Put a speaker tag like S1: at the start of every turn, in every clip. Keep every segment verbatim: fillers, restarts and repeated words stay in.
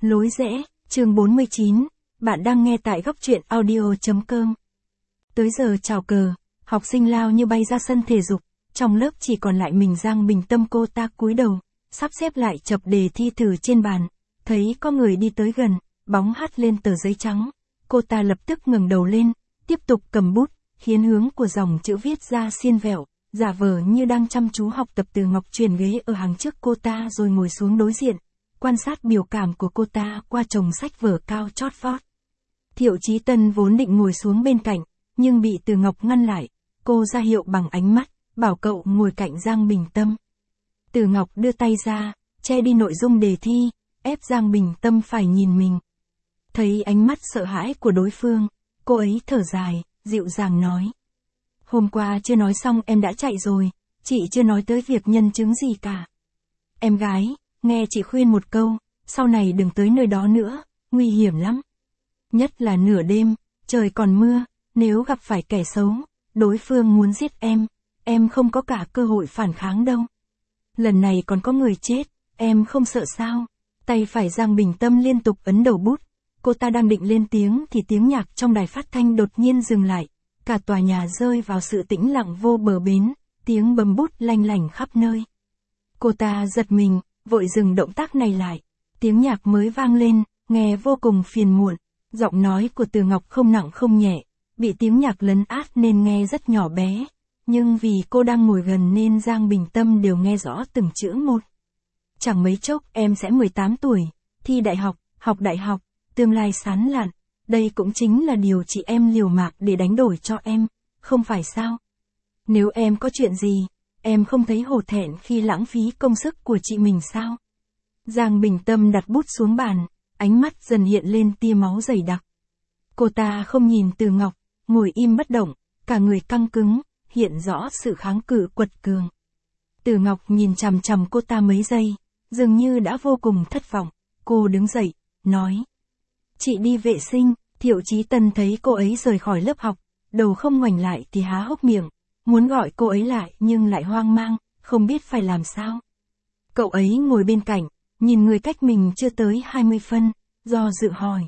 S1: Lối rẽ, chương bốn mươi chín, bạn đang nghe tại góc truyện audio.com. Tới giờ chào cờ, học sinh lao như bay ra sân thể dục, trong lớp chỉ còn lại mình Giang Bình Tâm. Cô ta cúi đầu, sắp xếp lại chập đề thi thử trên bàn, thấy có người đi tới gần, bóng hắt lên tờ giấy trắng. Cô ta lập tức ngẩng đầu lên, tiếp tục cầm bút, khiến hướng của dòng chữ viết ra xiên vẹo, giả vờ như đang chăm chú học tập. Từ Ngọc chuyển ghế ở hàng trước cô ta rồi ngồi xuống đối diện, quan sát biểu cảm của cô ta qua chồng sách vở cao chót vót. Thiệu Chí Tân vốn định ngồi xuống bên cạnh, nhưng bị Từ Ngọc ngăn lại, cô ra hiệu bằng ánh mắt, bảo cậu ngồi cạnh Giang Bình Tâm. Từ Ngọc đưa tay ra, che đi nội dung đề thi, ép Giang Bình Tâm phải nhìn mình. Thấy ánh mắt sợ hãi của đối phương, cô ấy thở dài, dịu dàng nói. Hôm qua chưa nói xong em đã chạy rồi, chị chưa nói tới việc nhân chứng gì cả. Em gái, nghe chị khuyên một câu, sau này đừng tới nơi đó nữa, nguy hiểm lắm. Nhất là nửa đêm, trời còn mưa, nếu gặp phải kẻ xấu, đối phương muốn giết em, em không có cả cơ hội phản kháng đâu. Lần này còn có người chết, em không sợ sao? Tay phải Giang Bình Tâm liên tục ấn đầu bút, cô ta đang định lên tiếng thì tiếng nhạc trong đài phát thanh đột nhiên dừng lại, cả tòa nhà rơi vào sự tĩnh lặng vô bờ bến, tiếng bấm bút lanh lảnh khắp nơi. Cô ta giật mình, vội dừng động tác này lại, tiếng nhạc mới vang lên, nghe vô cùng phiền muộn, giọng nói của Từ Ngọc không nặng không nhẹ, bị tiếng nhạc lấn át nên nghe rất nhỏ bé, nhưng vì cô đang ngồi gần nên Giang Bình Tâm đều nghe rõ từng chữ một. Chẳng mấy chốc em sẽ mười tám tuổi, thi đại học, học đại học, tương lai sáng lạn, đây cũng chính là điều chị em liều mạng để đánh đổi cho em, không phải sao? Nếu em có chuyện gì, em không thấy hổ thẹn khi lãng phí công sức của chị mình sao? Giang Bình Tâm đặt bút xuống bàn, ánh mắt dần hiện lên tia máu dày đặc. Cô ta không nhìn Từ Ngọc, ngồi im bất động, cả người căng cứng, hiện rõ sự kháng cự quật cường. Từ Ngọc nhìn chằm chằm cô ta mấy giây, dường như đã vô cùng thất vọng, cô đứng dậy, nói. Chị đi vệ sinh. Thiệu Chí Tân thấy cô ấy rời khỏi lớp học, đầu không ngoảnh lại thì há hốc miệng, muốn gọi cô ấy lại nhưng lại hoang mang, không biết phải làm sao. Cậu ấy ngồi bên cạnh, nhìn người cách mình chưa tới hai mươi phân, do dự hỏi.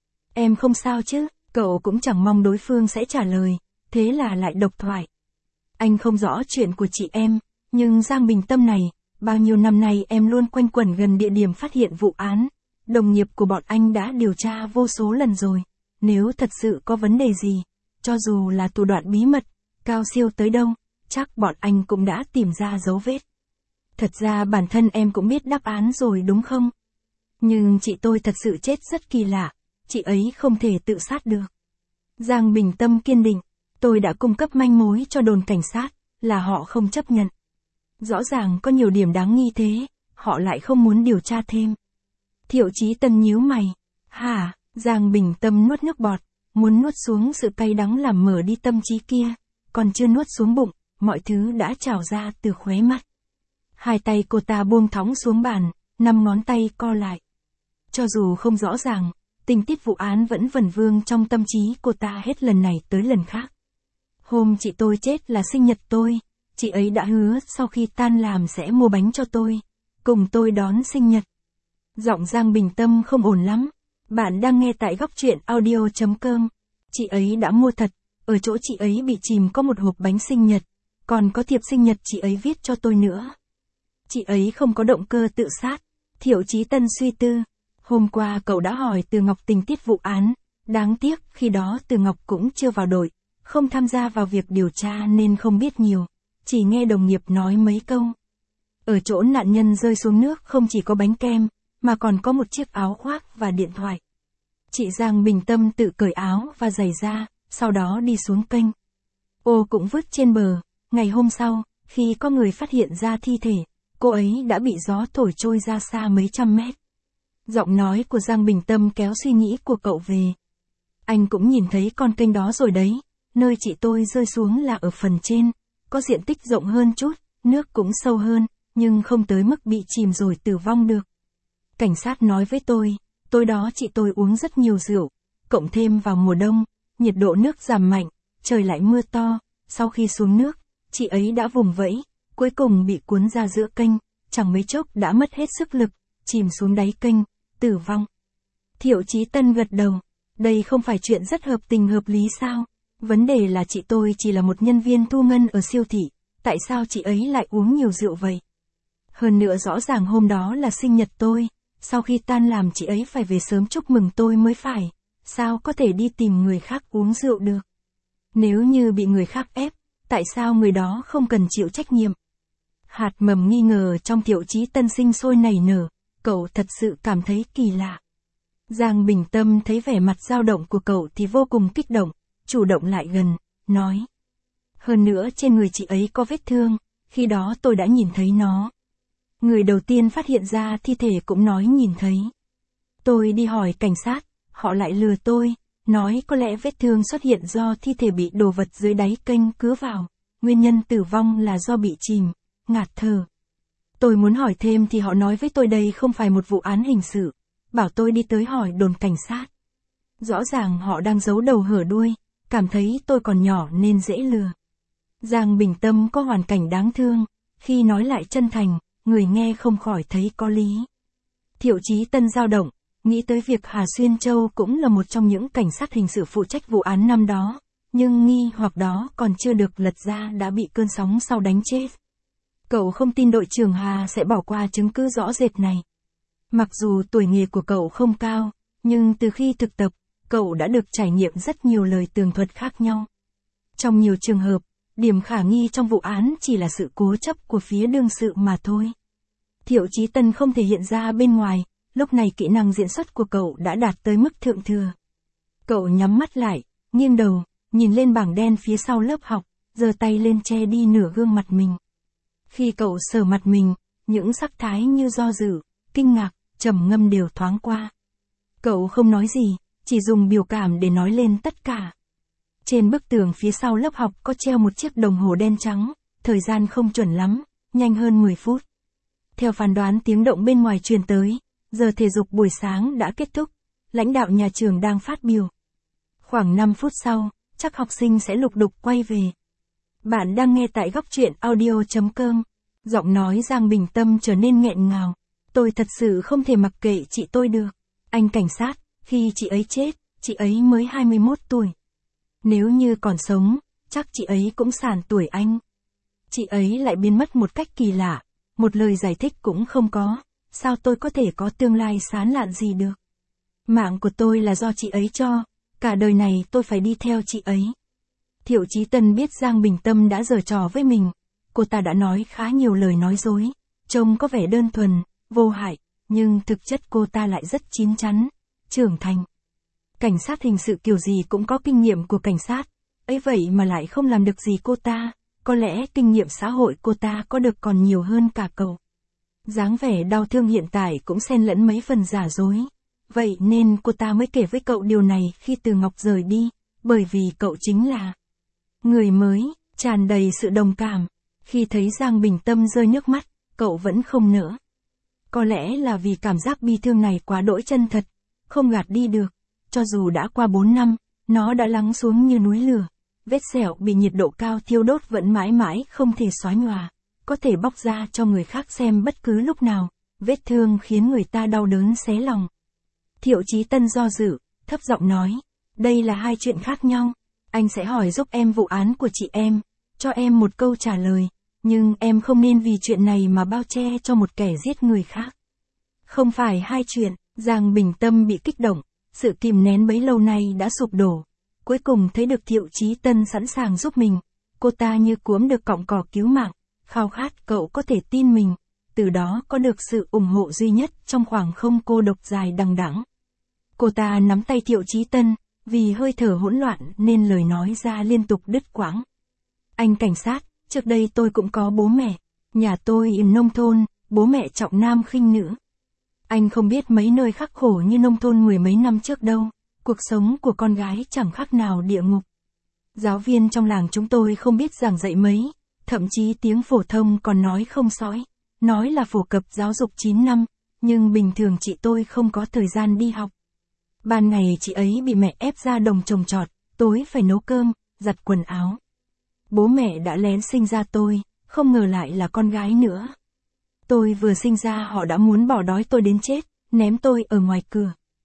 S1: Em không sao chứ? Cậu cũng chẳng mong đối phương sẽ trả lời, thế là lại độc thoại. Anh không rõ chuyện của chị em, nhưng Giang Bình Tâm này, bao nhiêu năm nay em luôn quanh quẩn gần địa điểm phát hiện vụ án, đồng nghiệp của bọn anh đã điều tra vô số lần rồi. Nếu thật sự có vấn đề gì, cho dù là thủ đoạn bí mật, cao siêu tới đâu, chắc bọn anh cũng đã tìm ra dấu vết. Thật ra bản thân em cũng biết đáp án rồi đúng không? Nhưng chị tôi thật sự chết rất kỳ lạ, chị ấy không thể tự sát được. Giang Bình Tâm kiên định, tôi đã cung cấp manh mối cho đồn cảnh sát, là họ không chấp nhận. Rõ ràng có nhiều điểm đáng nghi thế, họ lại không muốn điều tra thêm. Thiệu Chí Tân nhíu mày, hả? Giang Bình Tâm nuốt nước bọt, muốn nuốt xuống sự cay đắng làm mở đi tâm trí kia, còn chưa nuốt xuống bụng, mọi thứ đã trào ra từ khóe mắt. Hai tay cô ta buông thõng xuống bàn, năm ngón tay co lại. Cho dù không rõ ràng, tình tiết vụ án vẫn vẩn vương trong tâm trí cô ta hết lần này tới lần khác. Hôm chị tôi chết là sinh nhật tôi, chị ấy đã hứa sau khi tan làm sẽ mua bánh cho tôi, cùng tôi đón sinh nhật. Giọng Giang Bình Tâm không ổn lắm. Bạn đang nghe tại góc truyện audio.com. Chị ấy đã mua thật, ở chỗ chị ấy bị chìm có một hộp bánh sinh nhật, còn có thiệp sinh nhật chị ấy viết cho tôi nữa. Chị ấy không có động cơ tự sát. Thiệu Chí Tân suy tư. Hôm qua cậu đã hỏi Từ Ngọc tình tiết vụ án, đáng tiếc khi đó Từ Ngọc cũng chưa vào đội, không tham gia vào việc điều tra nên không biết nhiều, chỉ nghe đồng nghiệp nói mấy câu. Ở chỗ nạn nhân rơi xuống nước không chỉ có bánh kem, mà còn có một chiếc áo khoác và điện thoại. Chị Giang Bình Tâm tự cởi áo và giày ra, sau đó đi xuống kênh. Ô cũng vứt trên bờ. Ngày hôm sau, khi có người phát hiện ra thi thể, cô ấy đã bị gió thổi trôi ra xa mấy trăm mét. Giọng nói của Giang Bình Tâm kéo suy nghĩ của cậu về. Anh cũng nhìn thấy con kênh đó rồi đấy, nơi chị tôi rơi xuống là ở phần trên, có diện tích rộng hơn chút, nước cũng sâu hơn, nhưng không tới mức bị chìm rồi tử vong được. Cảnh sát nói với tôi, tối đó chị tôi uống rất nhiều rượu, cộng thêm vào mùa đông, nhiệt độ nước giảm mạnh, trời lại mưa to, sau khi xuống nước, chị ấy đã vùng vẫy, cuối cùng bị cuốn ra giữa kênh, chẳng mấy chốc đã mất hết sức lực, chìm xuống đáy kênh, tử vong. Thiệu Chí Tân gật đầu. Đây không phải chuyện rất hợp tình hợp lý sao? Vấn đề là chị tôi chỉ là một nhân viên thu ngân ở siêu thị, tại sao chị ấy lại uống nhiều rượu vậy? Hơn nữa rõ ràng hôm đó là sinh nhật tôi, sau khi tan làm chị ấy phải về sớm chúc mừng tôi mới phải, sao có thể đi tìm người khác uống rượu được? Nếu như bị người khác ép, tại sao người đó không cần chịu trách nhiệm? Hạt mầm nghi ngờ trong Thiệu Chí Tân sinh sôi nảy nở, cậu thật sự cảm thấy kỳ lạ. Giang Bình Tâm thấy vẻ mặt dao động của cậu thì vô cùng kích động, chủ động lại gần, nói. Hơn nữa trên người chị ấy có vết thương, khi đó tôi đã nhìn thấy nó. Người đầu tiên phát hiện ra thi thể cũng nói nhìn thấy. Tôi đi hỏi cảnh sát, họ lại lừa tôi, nói có lẽ vết thương xuất hiện do thi thể bị đồ vật dưới đáy kênh cứa vào, nguyên nhân tử vong là do bị chìm, ngạt thở. Tôi muốn hỏi thêm thì họ nói với tôi đây không phải một vụ án hình sự, bảo tôi đi tới hỏi đồn cảnh sát. Rõ ràng họ đang giấu đầu hở đuôi, cảm thấy tôi còn nhỏ nên dễ lừa. Giang Bình Tâm có hoàn cảnh đáng thương, khi nói lại chân thành, người nghe không khỏi thấy có lý. Thiệu Chí Tân dao động, nghĩ tới việc Hà Xuyên Châu cũng là một trong những cảnh sát hình sự phụ trách vụ án năm đó, nhưng nghi hoặc đó còn chưa được lật ra đã bị cơn sóng sau đánh chết. Cậu không tin đội trưởng Hà sẽ bỏ qua chứng cứ rõ rệt này. Mặc dù tuổi nghề của cậu không cao, nhưng từ khi thực tập, cậu đã được trải nghiệm rất nhiều lời tường thuật khác nhau. Trong nhiều trường hợp, điểm khả nghi trong vụ án chỉ là sự cố chấp của phía đương sự mà thôi. Thiệu Chí Tân không thể hiện ra bên ngoài, lúc này kỹ năng diễn xuất của cậu đã đạt tới mức thượng thừa. Cậu nhắm mắt lại, nghiêng đầu, nhìn lên bảng đen phía sau lớp học, giơ tay lên che đi nửa gương mặt mình. Khi cậu sờ mặt mình, những sắc thái như do dự, kinh ngạc, trầm ngâm đều thoáng qua. Cậu không nói gì, chỉ dùng biểu cảm để nói lên tất cả. Trên bức tường phía sau lớp học có treo một chiếc đồng hồ đen trắng, thời gian không chuẩn lắm, nhanh hơn mười phút. Theo phán đoán tiếng động bên ngoài truyền tới, giờ thể dục buổi sáng đã kết thúc, lãnh đạo nhà trường đang phát biểu. Khoảng năm phút sau, chắc học sinh sẽ lục đục quay về. Bạn đang nghe tại góc truyện audio chấm com. Giọng nói Giang Bình Tâm trở nên nghẹn ngào. Tôi thật sự không thể mặc kệ chị tôi được. Anh cảnh sát, khi chị ấy chết, chị ấy mới hai mươi mốt tuổi. Nếu như còn sống, chắc chị ấy cũng sàn tuổi anh. Chị ấy lại biến mất một cách kỳ lạ, một lời giải thích cũng không có, sao tôi có thể có tương lai sáng lạn gì được. Mạng của tôi là do chị ấy cho, cả đời này tôi phải đi theo chị ấy. Thiệu Chí Tân biết Giang Bình Tâm đã giở trò với mình, cô ta đã nói khá nhiều lời nói dối, trông có vẻ đơn thuần, vô hại, nhưng thực chất cô ta lại rất chín chắn, trưởng thành. Cảnh sát hình sự kiểu gì cũng có kinh nghiệm của cảnh sát, ấy vậy mà lại không làm được gì cô ta, có lẽ kinh nghiệm xã hội cô ta có được còn nhiều hơn cả cậu. Dáng vẻ đau thương hiện tại cũng xen lẫn mấy phần giả dối, vậy nên cô ta mới kể với cậu điều này khi Từ Ngọc rời đi, bởi vì cậu chính là người mới, tràn đầy sự đồng cảm. Khi thấy Giang Bình Tâm rơi nước mắt, cậu vẫn không nỡ. Có lẽ là vì cảm giác bi thương này quá đỗi chân thật, không gạt đi được. Cho dù đã qua bốn năm, nó đã lắng xuống như núi lửa. Vết sẹo bị nhiệt độ cao thiêu đốt vẫn mãi mãi không thể xóa nhòa, có thể bóc ra cho người khác xem bất cứ lúc nào. Vết thương khiến người ta đau đớn xé lòng. Thiệu Chí Tân do dự, thấp giọng nói, đây là hai chuyện khác nhau. Anh sẽ hỏi giúp em vụ án của chị em, cho em một câu trả lời, nhưng em không nên vì chuyện này mà bao che cho một kẻ giết người khác. Không phải hai chuyện. Giang Bình Tâm bị kích động, sự kìm nén bấy lâu nay đã sụp đổ. Cuối cùng thấy được Thiệu Chí Tân sẵn sàng giúp mình, cô ta như cuống được cọng cỏ cứu mạng, khao khát cậu có thể tin mình, từ đó có được sự ủng hộ duy nhất trong khoảng không cô độc dài đằng đẵng. Cô ta nắm tay Thiệu Chí Tân, vì hơi thở hỗn loạn nên lời nói ra liên tục đứt quãng. Anh cảnh sát, trước đây tôi cũng có bố mẹ, nhà tôi ở nông thôn, bố mẹ trọng nam khinh nữ. Anh không biết mấy nơi khắc khổ như nông thôn mười mấy năm trước đâu, cuộc sống của con gái chẳng khác nào địa ngục. Giáo viên trong làng chúng tôi không biết giảng dạy mấy, thậm chí tiếng phổ thông còn nói không sõi, nói là phổ cập giáo dục chín năm, nhưng bình thường chị tôi không có thời gian đi học. Ban ngày chị ấy bị mẹ ép ra đồng trồng trọt, tối phải nấu cơm, giặt quần áo. Bố mẹ đã lén sinh ra tôi, không ngờ lại là con gái nữa. Tôi vừa sinh ra họ đã muốn bỏ đói tôi đến chết, ném tôi ở ngoài cửa.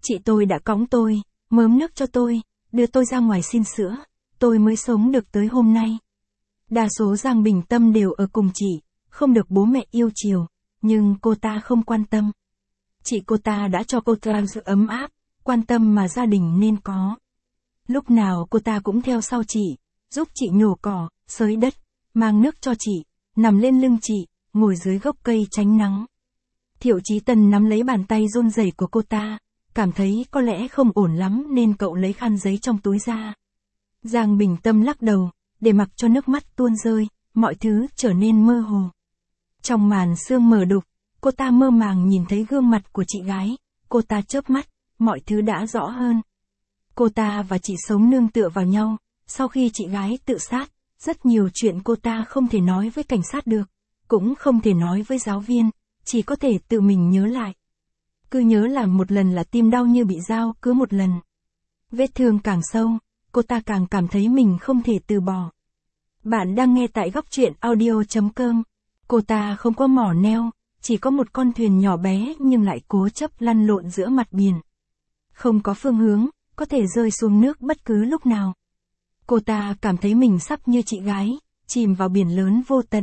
S1: Chị tôi đã cõng tôi, mớm nước cho tôi, đưa tôi ra ngoài xin sữa, tôi mới sống được tới hôm nay. Đa số Giang Bình Tâm đều ở cùng chị, không được bố mẹ yêu chiều, nhưng cô ta không quan tâm. Chị cô ta đã cho cô ta sự ấm áp, quan tâm mà gia đình nên có. Lúc nào cô ta cũng theo sau chị, giúp chị nhổ cỏ, xới đất, mang nước cho chị, nằm lên lưng chị, ngồi dưới gốc cây tránh nắng. Thiệu Chí Tần nắm lấy bàn tay run rẩy của cô ta, cảm thấy có lẽ không ổn lắm nên cậu lấy khăn giấy trong túi ra. Giang Bình Tâm lắc đầu, để mặc cho nước mắt tuôn rơi, mọi thứ trở nên mơ hồ. Trong màn sương mờ đục, cô ta mơ màng nhìn thấy gương mặt của chị gái, cô ta chớp mắt, mọi thứ đã rõ hơn. Cô ta và chị sống nương tựa vào nhau, sau khi chị gái tự sát, rất nhiều chuyện cô ta không thể nói với cảnh sát được, cũng không thể nói với giáo viên, chỉ có thể tự mình nhớ lại. Cứ nhớ là một lần là tim đau như bị dao cứ một lần. Vết thương càng sâu, cô ta càng cảm thấy mình không thể từ bỏ. Bạn đang nghe tại góc truyện audio chấm com. Cô ta không có mỏ neo, chỉ có một con thuyền nhỏ bé nhưng lại cố chấp lăn lộn giữa mặt biển. Không có phương hướng, có thể rơi xuống nước bất cứ lúc nào. Cô ta cảm thấy mình sắp như chị gái, chìm vào biển lớn vô tận.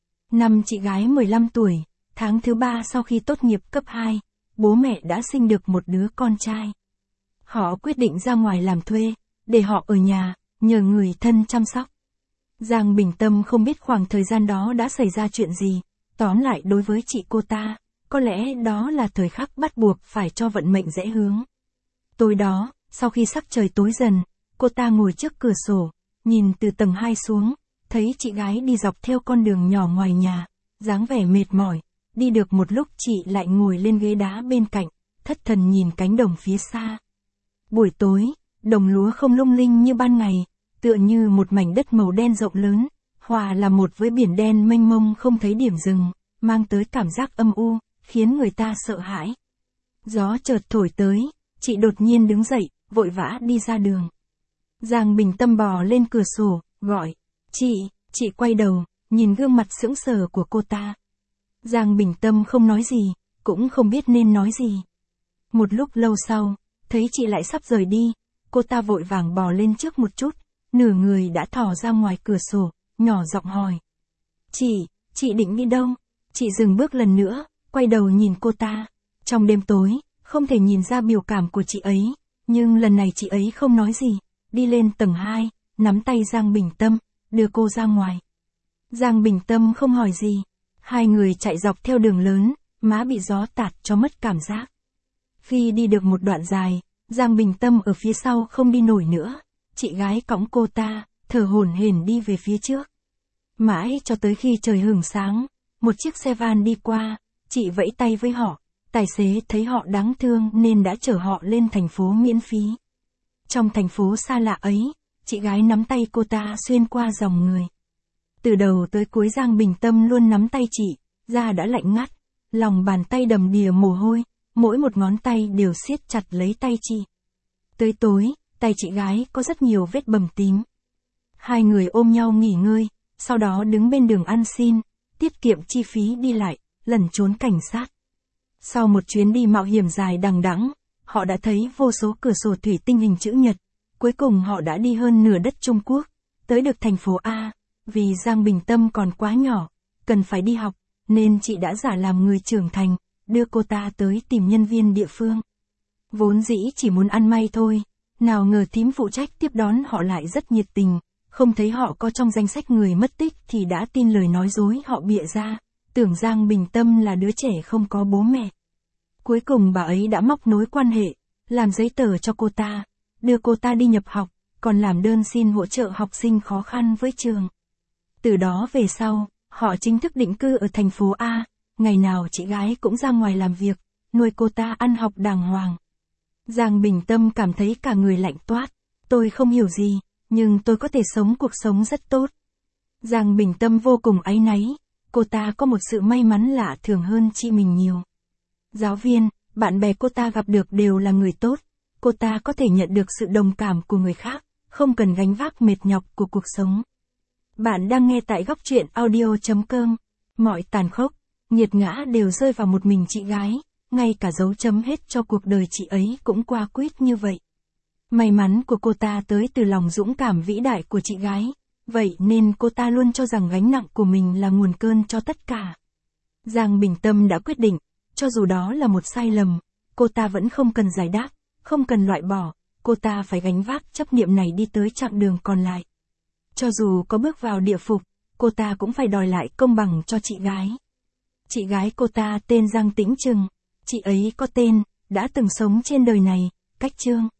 S1: Năm chị gái mười lăm tuổi, tháng thứ ba sau khi tốt nghiệp cấp hai, bố mẹ đã sinh được một đứa con trai. Họ quyết định ra ngoài làm thuê, để họ ở nhà, nhờ người thân chăm sóc. Giang Bình Tâm không biết khoảng thời gian đó đã xảy ra chuyện gì, tóm lại đối với chị cô ta, có lẽ đó là thời khắc bắt buộc phải cho vận mệnh rẽ hướng. Tối đó, sau khi sắc trời tối dần, cô ta ngồi trước cửa sổ, nhìn từ tầng hai xuống, thấy chị gái đi dọc theo con đường nhỏ ngoài nhà, dáng vẻ mệt mỏi, đi được một lúc chị lại ngồi lên ghế đá bên cạnh, thất thần nhìn cánh đồng phía xa. Buổi tối, đồng lúa không lung linh như ban ngày, tựa như một mảnh đất màu đen rộng lớn, hòa là một với biển đen mênh mông không thấy điểm dừng, mang tới cảm giác âm u, khiến người ta sợ hãi. Gió chợt thổi tới, chị đột nhiên đứng dậy, vội vã đi ra đường. Giang Bình Tâm bò lên cửa sổ, gọi, chị, chị quay đầu, nhìn gương mặt sững sờ của cô ta. Giang Bình Tâm không nói gì, cũng không biết nên nói gì. Một lúc lâu sau, thấy chị lại sắp rời đi, cô ta vội vàng bò lên trước một chút, nửa người đã thò ra ngoài cửa sổ, nhỏ giọng hỏi. Chị, chị định đi đâu? Chị dừng bước lần nữa, quay đầu nhìn cô ta. Trong đêm tối, không thể nhìn ra biểu cảm của chị ấy, nhưng lần này chị ấy không nói gì, đi lên tầng hai, nắm tay Giang Bình Tâm, đưa cô ra ngoài. Giang Bình Tâm không hỏi gì, hai người chạy dọc theo đường lớn, má bị gió tạt cho mất cảm giác. Khi đi được một đoạn dài, Giang Bình Tâm ở phía sau không đi nổi nữa, chị gái cõng cô ta, thở hổn hển đi về phía trước. Mãi cho tới khi trời hửng sáng, một chiếc xe van đi qua, chị vẫy tay với họ, tài xế thấy họ đáng thương nên đã chở họ lên thành phố miễn phí. Trong thành phố xa lạ ấy, chị gái nắm tay cô ta xuyên qua dòng người. Từ đầu tới cuối Giang Bình Tâm luôn nắm tay chị, da đã lạnh ngắt, lòng bàn tay đầm đìa mồ hôi, mỗi một ngón tay đều siết chặt lấy tay chị. Tới tối, tay chị gái có rất nhiều vết bầm tím. Hai người ôm nhau nghỉ ngơi, sau đó đứng bên đường ăn xin, tiết kiệm chi phí đi lại, lẩn trốn cảnh sát. Sau một chuyến đi mạo hiểm dài đằng đẵng, họ đã thấy vô số cửa sổ thủy tinh hình chữ nhật. Cuối cùng họ đã đi hơn nửa đất Trung Quốc, tới được thành phố A. Vì Giang Bình Tâm còn quá nhỏ, cần phải đi học, nên chị đã giả làm người trưởng thành, đưa cô ta tới tìm nhân viên địa phương. Vốn dĩ chỉ muốn ăn may thôi, nào ngờ thím phụ trách tiếp đón họ lại rất nhiệt tình, không thấy họ có trong danh sách người mất tích thì đã tin lời nói dối họ bịa ra, tưởng Giang Bình Tâm là đứa trẻ không có bố mẹ. Cuối cùng bà ấy đã móc nối quan hệ, làm giấy tờ cho cô ta, đưa cô ta đi nhập học, còn làm đơn xin hỗ trợ học sinh khó khăn với trường. Từ đó về sau, họ chính thức định cư ở thành phố A, ngày nào chị gái cũng ra ngoài làm việc, nuôi cô ta ăn học đàng hoàng. Giang Bình Tâm cảm thấy cả người lạnh toát, tôi không hiểu gì, nhưng tôi có thể sống cuộc sống rất tốt. Giang Bình Tâm vô cùng áy náy, cô ta có một sự may mắn lạ thường hơn chị mình nhiều. Giáo viên, bạn bè cô ta gặp được đều là người tốt, cô ta có thể nhận được sự đồng cảm của người khác, không cần gánh vác mệt nhọc của cuộc sống. Bạn đang nghe tại góc truyện audio chấm com. Mọi tàn khốc, nghiệt ngã đều rơi vào một mình chị gái, ngay cả dấu chấm hết cho cuộc đời chị ấy cũng qua quýt như vậy. May mắn của cô ta tới từ lòng dũng cảm vĩ đại của chị gái, vậy nên cô ta luôn cho rằng gánh nặng của mình là nguồn cơn cho tất cả. Giang Bình Tâm đã quyết định, cho dù đó là một sai lầm, cô ta vẫn không cần giải đáp, không cần loại bỏ, cô ta phải gánh vác chấp niệm này đi tới chặng đường còn lại. Cho dù có bước vào địa phục, cô ta cũng phải đòi lại công bằng cho chị gái. Chị gái cô ta tên Giang Tĩnh Trừng, chị ấy có tên, đã từng sống trên đời này, Cách Trương.